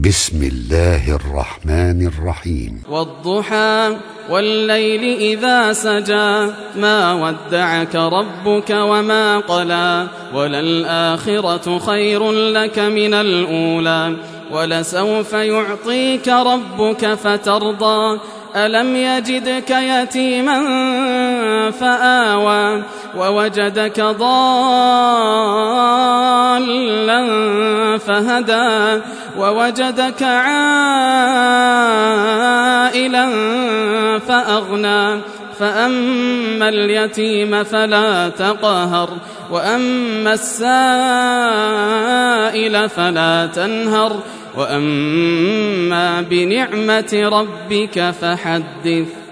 بسم الله الرحمن الرحيم. والضحى والليل إذا سجى ما ودعك ربك وما قلى وللآخرة خير لك من الأولى ولسوف يعطيك ربك فترضى ألم يجدك يتيما فآوى ووجدك ضالا فهدى ووجدك عائلا فأغنى فأما اليتيم فلا تقهر وأما السائل فلا تنهر وأما بنعمة ربك فحدث.